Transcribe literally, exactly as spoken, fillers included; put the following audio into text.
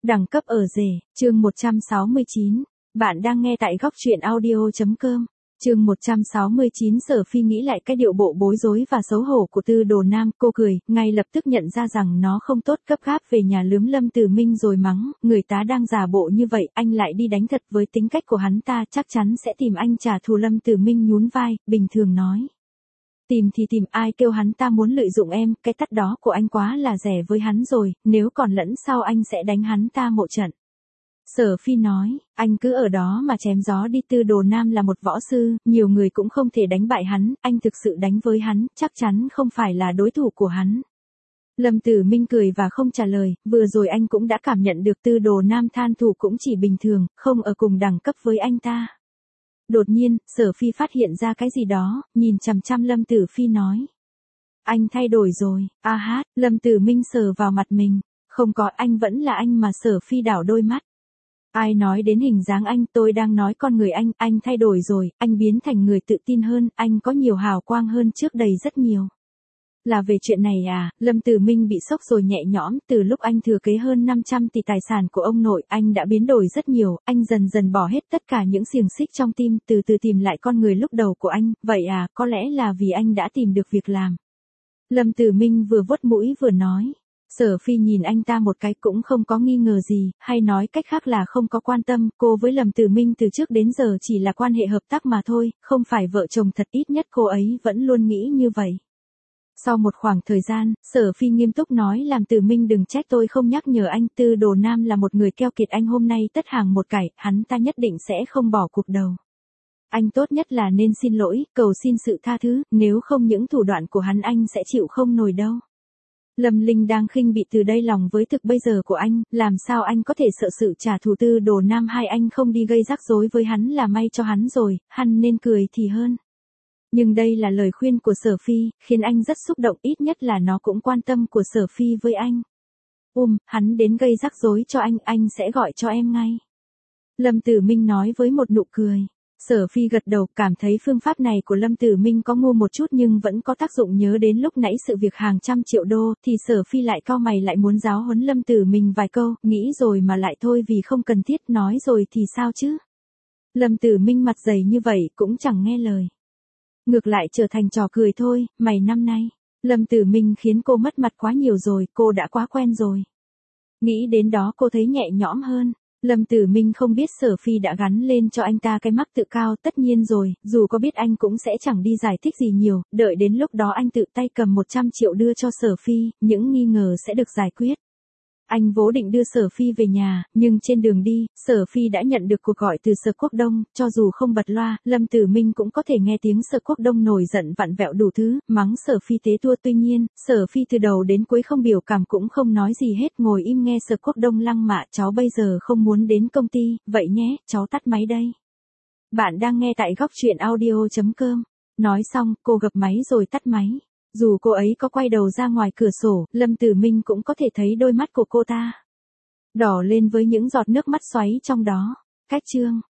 Đẳng cấp ở rể, chương một trăm sáu mươi chín. Bạn đang nghe tại góc truyện audio.com. Chương một trăm sáu mươi chín. Sở Phi nghĩ lại cái điệu bộ bối rối và xấu hổ của Tư Đồ Nam, cô cười, ngay lập tức nhận ra rằng nó không tốt, gấp gáp về nhà lướm Lâm Tử Minh rồi mắng, người ta đang giả bộ như vậy, anh lại đi đánh thật, với tính cách của hắn ta chắc chắn sẽ tìm anh trả thù. Lâm Tử Minh nhún vai, bình thường nói. Tìm thì tìm, ai kêu hắn ta muốn lợi dụng em, cái tắt đó của anh quá là rẻ với hắn rồi, nếu còn lẫn sau anh sẽ đánh hắn ta một trận. Sở Phi nói, anh cứ ở đó mà chém gió đi. Tư Đồ Nam là một võ sư, nhiều người cũng không thể đánh bại hắn, anh thực sự đánh với hắn, chắc chắn không phải là đối thủ của hắn. Lâm Tử Minh cười và không trả lời, vừa rồi anh cũng đã cảm nhận được Tư Đồ Nam than thù cũng chỉ bình thường, không ở cùng đẳng cấp với anh ta. Đột nhiên, Sở Phi phát hiện ra cái gì đó, nhìn chằm chằm Lâm Tử Phi nói. Anh thay đổi rồi, a hát, Lâm Tử Minh sờ vào mặt mình, không có, anh vẫn là anh mà. Sở Phi đảo đôi mắt. Ai nói đến hình dáng anh, tôi đang nói con người anh, anh thay đổi rồi, anh biến thành người tự tin hơn, anh có nhiều hào quang hơn trước đây rất nhiều. Là về chuyện này à? Lâm Tử Minh bị sốc rồi nhẹ nhõm, từ lúc anh thừa kế hơn năm trăm tỷ tài sản của ông nội, anh đã biến đổi rất nhiều, anh dần dần bỏ hết tất cả những xiềng xích trong tim, từ từ tìm lại con người lúc đầu của anh, vậy à, có lẽ là vì anh đã tìm được việc làm. Lâm Tử Minh vừa vuốt mũi vừa nói. Sở Phi nhìn anh ta một cái cũng không có nghi ngờ gì, hay nói cách khác là không có quan tâm, cô với Lâm Tử Minh từ trước đến giờ chỉ là quan hệ hợp tác mà thôi, không phải vợ chồng thật, ít nhất cô ấy vẫn luôn nghĩ như vậy. Sau một khoảng thời gian, Sở Phi nghiêm túc nói, làm Tử Minh đừng trách tôi không nhắc nhở anh, Tư Đồ Nam là một người keo kiệt, anh hôm nay tất hàng một cải, hắn ta nhất định sẽ không bỏ cuộc đâu. Anh tốt nhất là nên xin lỗi, cầu xin sự tha thứ, nếu không những thủ đoạn của hắn anh sẽ chịu không nổi đâu. Lâm Linh đang khinh bị từ đây lòng với thực bây giờ của anh, làm sao anh có thể sợ sự trả thù Tư Đồ Nam, hay anh không đi gây rắc rối với hắn là may cho hắn rồi, hắn nên cười thì hơn. Nhưng đây là lời khuyên của Sở Phi, khiến anh rất xúc động, ít nhất là nó cũng quan tâm của Sở Phi với anh. Um, hắn đến gây rắc rối cho anh, anh sẽ gọi cho em ngay. Lâm Tử Minh nói với một nụ cười. Sở Phi gật đầu, cảm thấy phương pháp này của Lâm Tử Minh có ngu một chút nhưng vẫn có tác dụng. Nhớ đến lúc nãy sự việc hàng trăm triệu đô, thì Sở Phi lại cau mày, lại muốn giáo huấn Lâm Tử Minh vài câu, nghĩ rồi mà lại thôi vì không cần thiết, nói rồi thì sao chứ. Lâm Tử Minh mặt dày như vậy cũng chẳng nghe lời. Ngược lại trở thành trò cười thôi, mày năm nay. Lâm Tử Minh khiến cô mất mặt quá nhiều rồi, cô đã quá quen rồi. Nghĩ đến đó cô thấy nhẹ nhõm hơn. Lâm Tử Minh không biết Sở Phi đã gắn lên cho anh ta cái mắc tự cao, tất nhiên rồi, dù có biết anh cũng sẽ chẳng đi giải thích gì nhiều, đợi đến lúc đó anh tự tay cầm một trăm triệu đưa cho Sở Phi, những nghi ngờ sẽ được giải quyết. Anh vốn định đưa Sở Phi về nhà, nhưng trên đường đi, Sở Phi đã nhận được cuộc gọi từ Sở Quốc Đông, cho dù không bật loa, Lâm Tử Minh cũng có thể nghe tiếng Sở Quốc Đông nổi giận vặn vẹo đủ thứ, mắng Sở Phi tế tua. Tuy nhiên, Sở Phi từ đầu đến cuối không biểu cảm cũng không nói gì hết, ngồi im nghe Sở Quốc Đông lăng mạ, cháu bây giờ không muốn đến công ty, vậy nhé, cháu tắt máy đây. Bạn đang nghe tại góc truyện audio.com. Nói xong, cô gập máy rồi tắt máy. Dù cô ấy có quay đầu ra ngoài cửa sổ, Lâm Tử Minh cũng có thể thấy đôi mắt của cô ta đỏ lên với những giọt nước mắt xoáy trong đó. Cách chương